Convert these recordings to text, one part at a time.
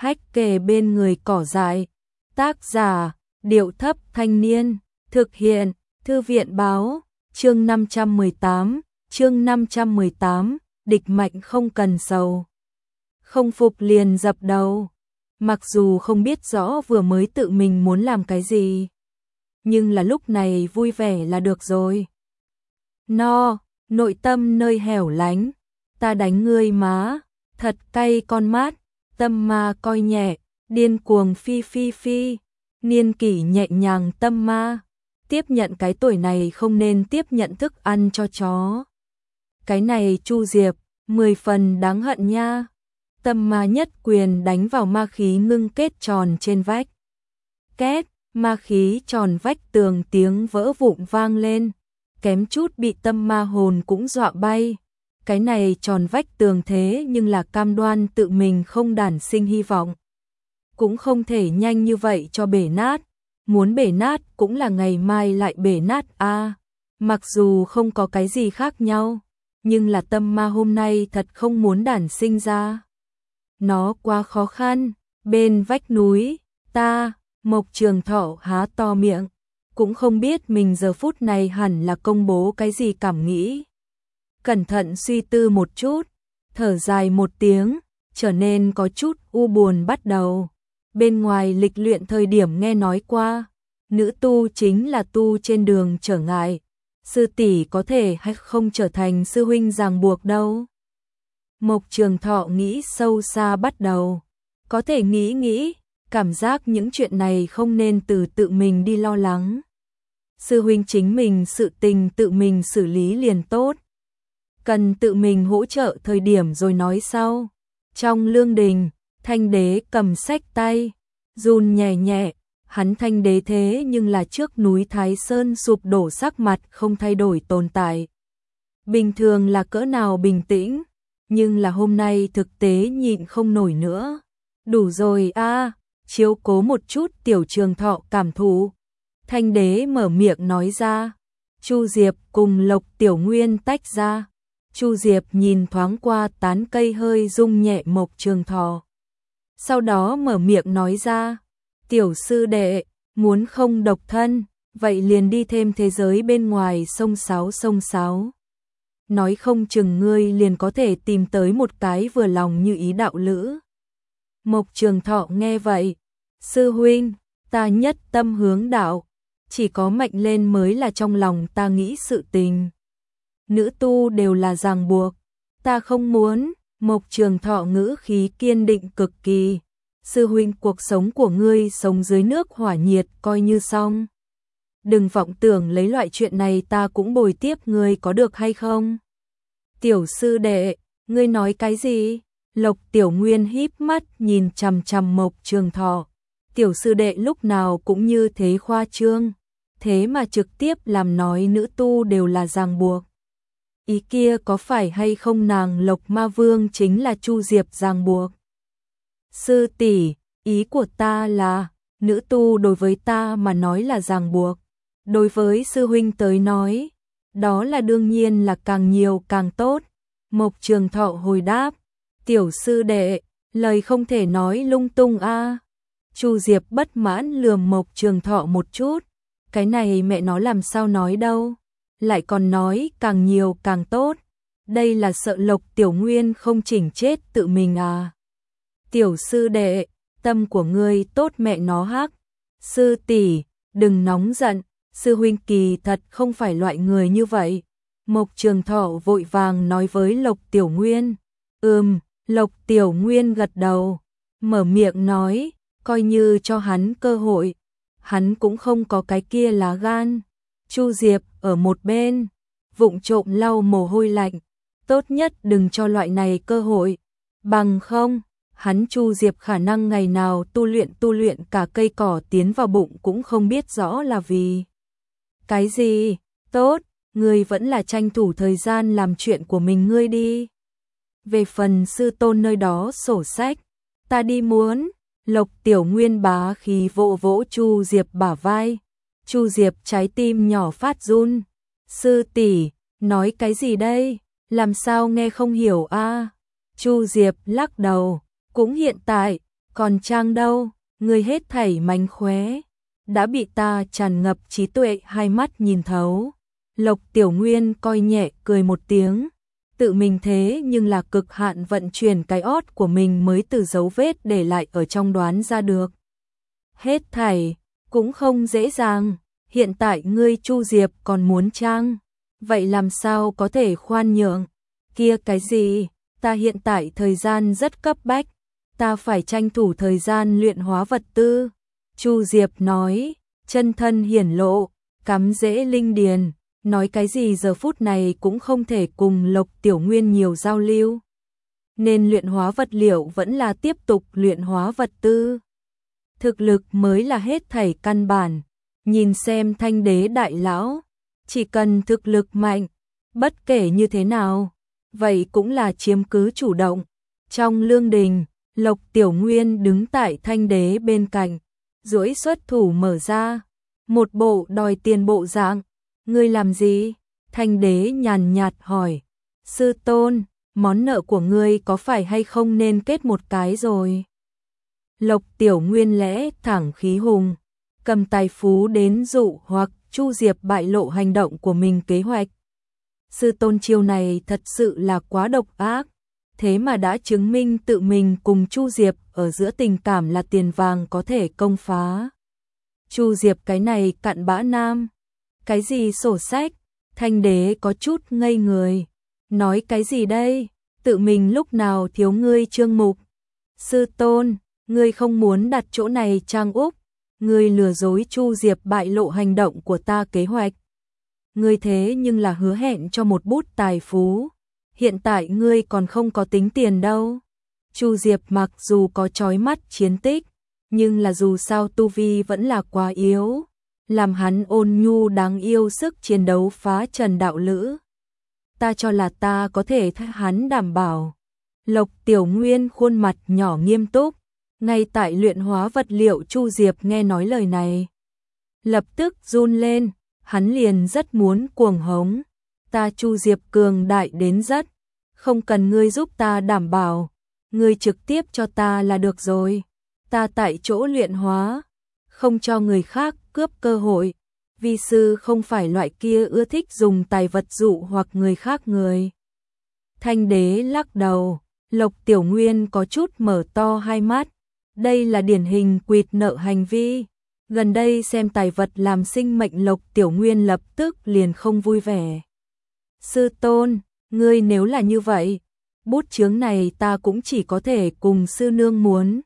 hách kề bên người cỏ dại. Tác giả, Điệu Thấp Thanh Niên. Thực hiện, Thư viện Báo. Chương 518, địch mạnh không cần sầu. Không phục liền dập đầu. Mặc dù không biết rõ vừa mới tự mình muốn làm cái gì, nhưng là lúc này vui vẻ là được rồi. Nội tâm nơi hẻo lánh, ta đánh ngươi má, thật cay con mát, tâm ma coi nhẹ, điên cuồng phi phi phi, niên kỷ nhẹ nhàng tâm ma, tiếp nhận cái tuổi này không nên tiếp nhận thức ăn cho chó. Cái này Chu Diệp, 10 phần đáng hận nha. Tâm ma nhất quyền đánh vào ma khí ngưng kết tròn trên vách. Két, ma khí tròn vách tường tiếng vỡ vụn vang lên, kém chút bị tâm ma hồn cũng dọa bay. Cái này tròn vách tường thế nhưng là cam đoan tự mình không đản sinh hy vọng. Cũng không thể nhanh như vậy cho bể nát, muốn bể nát cũng là ngày mai lại bể nát a. Mặc dù không có cái gì khác nhau, nhưng là tâm ma hôm nay thật không muốn đản sinh ra. Nó quá khó khăn, bên vách núi, Mộc Trường Thọ há to miệng, cũng không biết mình giờ phút này hẳn là công bố cái gì cảm nghĩ. Cẩn thận suy tư một chút, thở dài một tiếng, trở nên có chút u buồn bắt đầu. Bên ngoài lịch luyện thời điểm nghe nói qua, nữ tu chính là tu trên đường trở ngại, sư tỷ có thể hay không trở thành sư huynh ràng buộc đâu. Mộc Trường Thọ nghĩ sâu xa bắt đầu, có thể nghĩ, cảm giác những chuyện này không nên từ tự mình đi lo lắng. Sư huynh chính mình sự tình tự mình xử lý liền tốt. Cần tự mình hỗ trợ thời điểm rồi nói sau. Trong lương đình, Thanh Đế cầm sách tay, run nhẹ nhẹ, hắn Thanh Đế thế nhưng là trước núi Thái Sơn sụp đổ sắc mặt không thay đổi tồn tại. Bình thường là cỡ nào bình tĩnh, nhưng là hôm nay thực tế nhịn không nổi nữa. Đủ rồi a, chiếu cố một chút Tiểu Trường Thọ cảm thụ. Thanh Đế mở miệng nói ra. Chu Diệp cùng Lộc Tiểu Nguyên tách ra. Chu Diệp nhìn thoáng qua tán cây hơi rung nhẹ Mộc Trường Thọ. Sau đó mở miệng nói ra. Tiểu sư đệ, muốn không độc thân, vậy liền đi thêm thế giới bên ngoài sông Sáo. Nói không chừng ngươi liền có thể tìm tới một cái vừa lòng như ý đạo lữ. Mộc Trường Thọ nghe vậy. Sư huynh, ta nhất tâm hướng đạo, chỉ có mạnh lên mới là trong lòng ta nghĩ sự tình. Nữ tu đều là ràng buộc, ta không muốn. Mộc Trường Thọ ngữ khí kiên định cực kỳ. Sư huynh, cuộc sống của ngươi sống dưới nước hỏa nhiệt coi như xong. Đừng vọng tưởng lấy loại chuyện này ta cũng bồi tiếp ngươi có được hay không? Tiểu sư đệ, ngươi nói cái gì? Lộc Tiểu Nguyên híp mắt nhìn chằm chằm Mộc Trường Thọ. Tiểu sư đệ lúc nào cũng như thế khoa trương, thế mà trực tiếp làm nói nữ tu đều là ràng buộc. Ý kia có phải hay không nàng Lộc Ma Vương chính là Chu Diệp ràng buộc? Sư tỷ, ý của ta là, nữ tu đối với ta mà nói là ràng buộc. Đối với sư huynh tới nói, đó là đương nhiên là càng nhiều càng tốt. Mộc Trường Thọ hồi đáp. Tiểu sư đệ, lời không thể nói lung tung a. Chu Diệp bất mãn lườm Mộc Trường Thọ một chút. Cái này mẹ nó làm sao nói đâu. Lại còn nói càng nhiều càng tốt. Đây là sợ Lộc Tiểu Nguyên không chỉnh chết tự mình à. Tiểu sư đệ, tâm của ngươi tốt mẹ nó hắc. Sư tỷ, đừng nóng giận. Sư huynh kỳ thật không phải loại người như vậy. Mộc Trường Thọ vội vàng nói với Lộc Tiểu Nguyên. Lộc Tiểu Nguyên gật đầu, mở miệng nói, coi như cho hắn cơ hội, hắn cũng không có cái kia lá gan. Chu Diệp ở một bên, vụng trộm lau mồ hôi lạnh, tốt nhất đừng cho loại này cơ hội, bằng không, hắn Chu Diệp khả năng ngày nào tu luyện cả cây cỏ tiến vào bụng cũng không biết rõ là vì cái gì. Tốt, ngươi vẫn là tranh thủ thời gian làm chuyện của mình ngươi đi. Về phần sư tôn nơi đó sổ sách, ta đi muốn. Lộc Tiểu Nguyên bá khí vỗ vỗ Chu Diệp bả vai. Chu Diệp trái tim nhỏ phát run. Sư tỷ, nói cái gì đây? Làm sao nghe không hiểu a? Chu Diệp lắc đầu, cũng hiện tại, Còn Trang đâu, ngươi hết thảy mánh khóe, đã bị ta tràn ngập trí tuệ hai mắt nhìn thấu. Lộc Tiểu Nguyên coi nhẹ cười một tiếng, tự mình thế nhưng là cực hạn vận chuyển cái ót của mình mới từ dấu vết để lại ở trong đoán ra được. Hết thảy, cũng không dễ dàng, hiện tại ngươi Chu Diệp còn muốn Trang, vậy làm sao có thể khoan nhượng, kia cái gì, ta hiện tại thời gian rất cấp bách, ta phải tranh thủ thời gian luyện hóa vật tư. Chu Diệp nói, chân thân hiển lộ, cắm rễ linh điền, nói cái gì giờ phút này cũng không thể cùng Lộc Tiểu Nguyên nhiều giao lưu. Nên luyện hóa vật liệu vẫn là tiếp tục luyện hóa vật tư. Thực lực mới là hết thảy căn bản, nhìn xem Thanh Đế đại lão, chỉ cần thực lực mạnh, bất kể như thế nào, vậy cũng là chiếm cứ chủ động. Trong lương đình, Lộc Tiểu Nguyên đứng tại Thanh Đế bên cạnh, duỗi xuất thủ mở ra, một bộ đòi tiền bộ dạng. Ngươi làm gì? Thanh Đế nhàn nhạt hỏi. Sư tôn, món nợ của ngươi có phải hay không nên kết một cái rồi? Lộc Tiểu Nguyên lẽ thẳng khí hùng, cầm tài phú đến dụ hoặc Chu Diệp bại lộ hành động của mình kế hoạch. Sư tôn chiêu này thật sự là quá độc ác, thế mà đã chứng minh tự mình cùng Chu Diệp ở giữa tình cảm là tiền vàng có thể công phá. Chu Diệp cái này cặn bã nam, cái gì sổ sách, Thanh Đế có chút ngây người, nói cái gì đây, tự mình lúc nào thiếu ngươi Trương Mục. Sư tôn, ngươi không muốn đặt chỗ này Trang Úc, ngươi lừa dối Chu Diệp bại lộ hành động của ta kế hoạch. Ngươi thế nhưng là hứa hẹn cho một bút tài phú, hiện tại ngươi còn không có tính tiền đâu. Chu Diệp mặc dù có chói mắt chiến tích, nhưng là dù sao tu vi vẫn là quá yếu, làm hắn ôn nhu đáng yêu sức chiến đấu phá trần đạo lữ. Ta cho là ta có thể thay hắn đảm bảo. Lộc Tiểu Nguyên khuôn mặt nhỏ nghiêm túc, ngay tại luyện hóa vật liệu. Chu Diệp nghe nói lời này, lập tức run lên, hắn liền rất muốn cuồng hống. Ta Chu Diệp cường đại đến rất, không cần ngươi giúp ta đảm bảo, ngươi trực tiếp cho ta là được rồi. Ta tại chỗ luyện hóa, không cho người khác cướp cơ hội. Vi sư không phải loại kia ưa thích dùng tài vật dụ hoặc người khác người. Thanh Đế lắc đầu, Lộc Tiểu Nguyên có chút mở to hai mắt. Đây là điển hình quỵt nợ hành vi. Gần đây xem tài vật làm sinh mệnh, Lộc Tiểu Nguyên lập tức liền không vui vẻ. Sư tôn, ngươi nếu là như vậy, bút chướng này ta cũng chỉ có thể cùng sư nương muốn.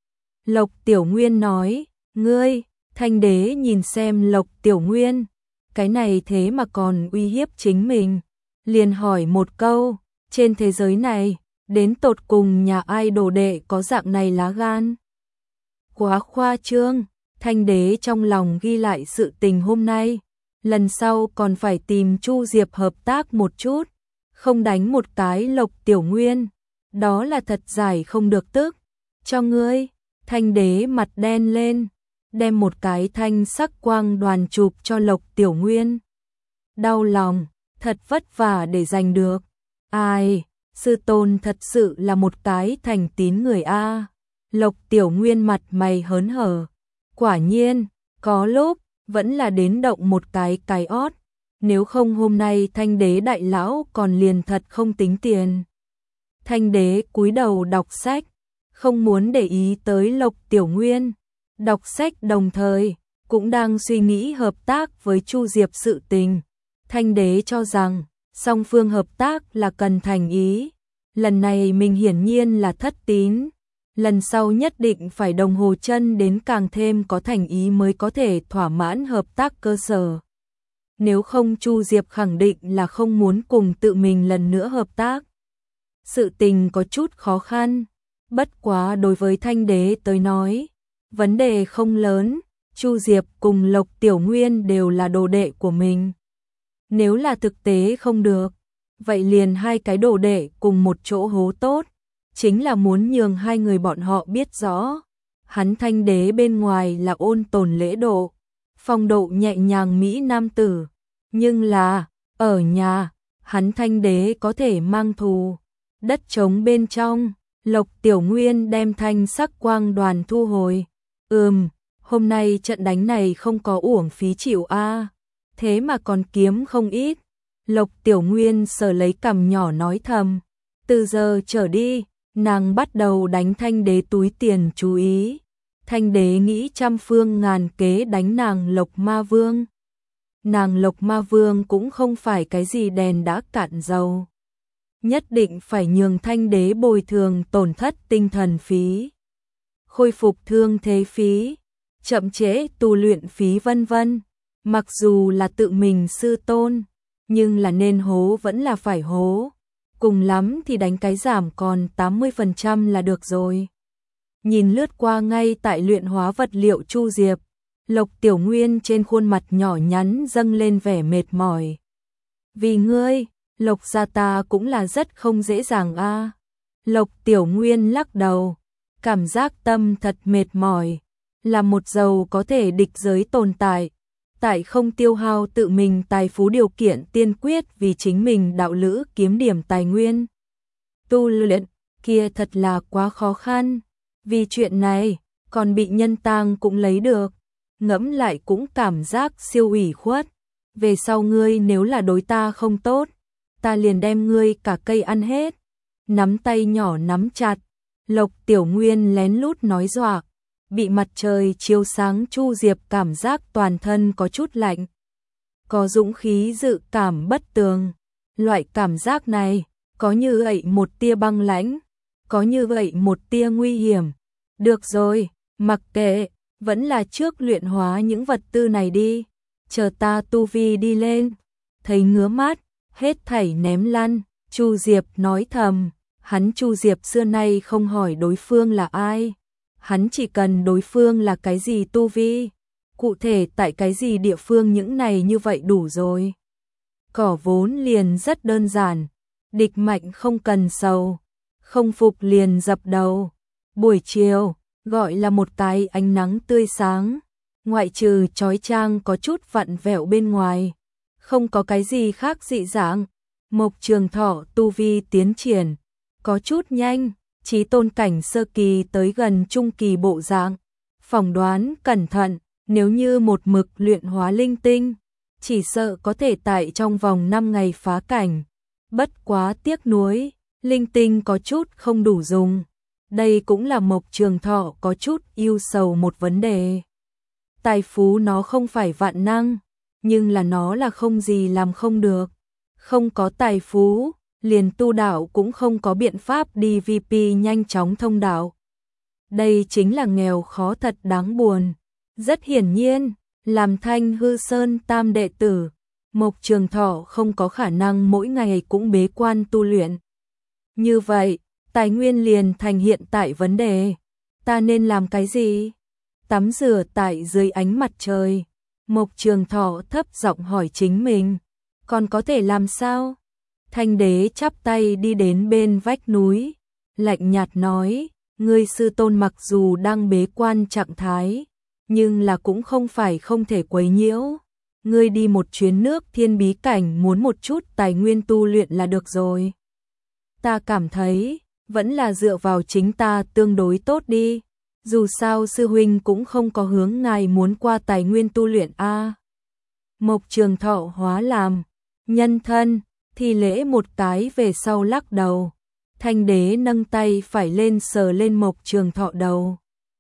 Lộc Tiểu Nguyên nói, ngươi. Thanh Đế nhìn xem Lộc Tiểu Nguyên, cái này thế mà còn uy hiếp chính mình, liền hỏi một câu, trên thế giới này, đến tột cùng nhà ai đồ đệ có dạng này lá gan? Quá khoa trương. Thanh Đế trong lòng ghi lại sự tình hôm nay, lần sau còn phải tìm Chu Diệp hợp tác một chút, không đánh một cái Lộc Tiểu Nguyên, đó là thật giải không được tức. Cho ngươi. Thanh Đế mặt đen lên, đem một cái thanh sắc quang đoàn chụp cho Lộc Tiểu Nguyên. Đau lòng, thật vất vả để giành được. Ai, sư tôn thật sự là một cái thành tín người a. Lộc Tiểu Nguyên mặt mày hớn hở. Quả nhiên, có lúc vẫn là đến động một cái ót, nếu không hôm nay Thanh Đế đại lão còn liền thật không tính tiền. Thanh Đế cúi đầu đọc sách, không muốn để ý tới Lộc Tiểu Nguyên. Đọc sách đồng thời, cũng đang suy nghĩ hợp tác với Chu Diệp sự tình. Thanh Đế cho rằng, song phương hợp tác là cần thành ý. Lần này mình hiển nhiên là thất tín. Lần sau nhất định phải đồng hồ chân đến càng thêm có thành ý mới có thể thỏa mãn hợp tác cơ sở. Nếu không Chu Diệp khẳng định là không muốn cùng tự mình lần nữa hợp tác. Sự tình có chút khó khăn, bất quá đối với Thanh Đế tới nói, vấn đề không lớn, Chu Diệp cùng Lộc Tiểu Nguyên đều là đồ đệ của mình. Nếu là thực tế không được, vậy liền hai cái đồ đệ cùng một chỗ hố tốt, chính là muốn nhường hai người bọn họ biết rõ. Hắn Thanh Đế bên ngoài là ôn tồn lễ độ, phong độ nhẹ nhàng mỹ nam tử, nhưng là, ở nhà, hắn Thanh Đế có thể mang thù, đất trống bên trong, Lộc Tiểu Nguyên đem thanh sắc quang đoàn thu hồi. Hôm nay trận đánh này không có uổng phí chịu a, thế mà còn kiếm không ít. Lộc Tiểu Nguyên sờ lấy cằm nhỏ nói thầm, từ giờ trở đi, nàng bắt đầu đánh Thanh Đế túi tiền chú ý. Thanh Đế nghĩ trăm phương ngàn kế đánh nàng Lộc Ma Vương. Nàng Lộc Ma Vương cũng không phải cái gì đèn đã cạn dầu. Nhất định phải nhường Thanh Đế bồi thường tổn thất tinh thần phí, khôi phục thương thế phí, chậm trễ tu luyện phí vân vân. Mặc dù là tự mình sư tôn, nhưng là nên hố vẫn là phải hố. Cùng lắm thì đánh cái giảm còn 80% là được rồi. Nhìn lướt qua ngay tại luyện hóa vật liệu Chu Diệp, Lộc Tiểu Nguyên trên khuôn mặt nhỏ nhắn dâng lên vẻ mệt mỏi. Vì ngươi, Lộc gia ta cũng là rất không dễ dàng a. Lộc Tiểu Nguyên lắc đầu, cảm giác tâm thật mệt mỏi. Là một giàu có thể địch giới tồn tại, tại không tiêu hao tự mình tài phú điều kiện tiên quyết vì chính mình đạo lữ kiếm điểm tài nguyên tu luyện, kia thật là quá khó khăn. Vì chuyện này, còn bị nhân tang cũng lấy được. Ngẫm lại cũng cảm giác siêu ủy khuất. Về sau ngươi nếu là đối ta không tốt, ta liền đem ngươi cả cây ăn hết. Nắm tay nhỏ nắm chặt, Lộc Tiểu Nguyên lén lút nói dọa. Bị mặt trời chiếu sáng Chu Diệp cảm giác toàn thân có chút lạnh. Có dũng khí dự cảm bất tường. Loại cảm giác này, có như vậy một tia băng lãnh, có như vậy một tia nguy hiểm. Được rồi, mặc kệ, vẫn là trước luyện hóa những vật tư này đi. Chờ ta tu vi đi lên. Thấy ngứa mắt, hết thảy ném lăn. Chu Diệp nói thầm, hắn Chu Diệp xưa nay không hỏi đối phương là ai. Hắn chỉ cần đối phương là cái gì tu vi, cụ thể tại cái gì địa phương những này như vậy đủ rồi. Cỏ vốn liền rất đơn giản, địch mạnh không cần sầu, không phục liền dập đầu. Buổi chiều, gọi là một cái ánh nắng tươi sáng, ngoại trừ chói chang có chút vặn vẹo bên ngoài, không có cái gì khác dị dạng. Mộc Trường Thọ tu vi tiến triển, có chút nhanh. Chí tôn cảnh sơ kỳ tới gần trung kỳ bộ dạng, phỏng đoán cẩn thận, nếu như một mực luyện hóa linh tinh, chỉ sợ có thể tại trong vòng 5 ngày phá cảnh. Bất quá tiếc nuối, linh tinh có chút không đủ dùng. Đây cũng là Mộc Trường Thọ có chút ưu sầu một vấn đề. Tài phú nó không phải vạn năng, nhưng là nó là không gì làm không được. Không có tài phú, liền tu đạo cũng không có biện pháp đi VP nhanh chóng thông đạo. Đây chính là nghèo khó thật đáng buồn. Rất hiển nhiên, làm Thanh Hư Sơn tam đệ tử, Mộc Trường Thọ không có khả năng mỗi ngày cũng bế quan tu luyện. Như vậy, tài nguyên liền thành hiện tại vấn đề. Ta nên làm cái gì? Tắm rửa tại dưới ánh mặt trời. Mộc Trường Thọ thấp giọng hỏi chính mình. Còn có thể làm sao? Thanh Đế chắp tay đi đến bên vách núi, lạnh nhạt nói, ngươi sư tôn mặc dù đang bế quan trạng thái, nhưng là cũng không phải không thể quấy nhiễu. Ngươi đi một chuyến nước thiên bí cảnh muốn một chút tài nguyên tu luyện là được rồi. Ta cảm thấy, vẫn là dựa vào chính ta tương đối tốt đi. Dù sao sư huynh cũng không có hướng ngài muốn qua tài nguyên tu luyện a. Mộc Trường Thọ hóa làm nhân thân, thi lễ một cái về sau lắc đầu. Thanh Đế nâng tay phải lên sờ lên Mộc Trường Thọ đầu.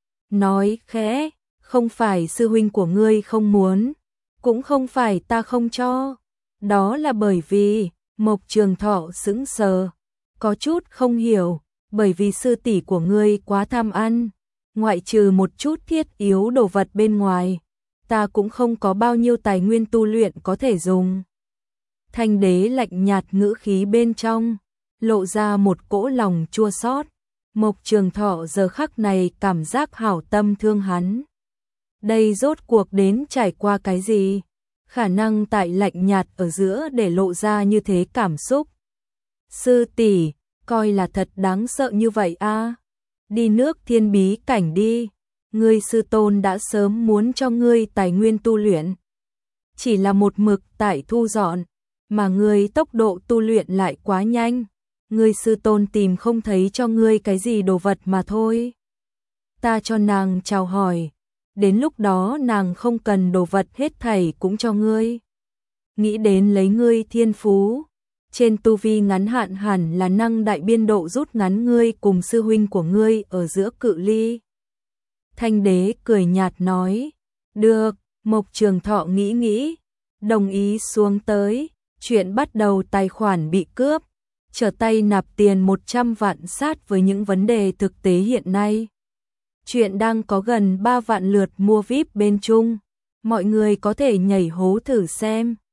Nói khẽ, không phải sư huynh của ngươi không muốn, cũng không phải ta không cho. Đó là bởi vì, Mộc Trường Thọ sững sờ, có chút không hiểu, bởi vì sư tỷ của ngươi quá tham ăn. Ngoại trừ một chút thiết yếu đồ vật bên ngoài, ta cũng không có bao nhiêu tài nguyên tu luyện có thể dùng. Thanh Đế lạnh nhạt ngữ khí bên trong, lộ ra một cỗ lòng chua xót. Mộc Trường Thọ giờ khắc này cảm giác hảo tâm thương hắn. Đây rốt cuộc đến trải qua cái gì? Khả năng tại lạnh nhạt ở giữa để lộ ra như thế cảm xúc. Sư tỷ, coi là thật đáng sợ như vậy a. Đi nước thiên bí cảnh đi. Ngươi sư tôn đã sớm muốn cho ngươi tài nguyên tu luyện. Chỉ là một mực tại thu dọn, mà ngươi tốc độ tu luyện lại quá nhanh. ngươi sư tôn tìm không thấy cho ngươi cái gì đồ vật mà thôi. Ta cho nàng chào hỏi, đến lúc đó nàng không cần đồ vật hết thảy cũng cho ngươi. Nghĩ đến lấy ngươi thiên phú, trên tu vi ngắn hạn hẳn là năng đại biên độ rút ngắn ngươi cùng sư huynh của ngươi ở giữa cự ly. Thanh đế cười nhạt nói, được, Mộc Trường Thọ nghĩ, đồng ý xuống tới, chuyện bắt đầu tài khoản bị cướp, trở tay nạp tiền 100 vạn sát với những vấn đề thực tế hiện nay. Chuyện đang có gần 3 vạn lượt mua VIP bên Trung, mọi người có thể nhảy hố thử xem.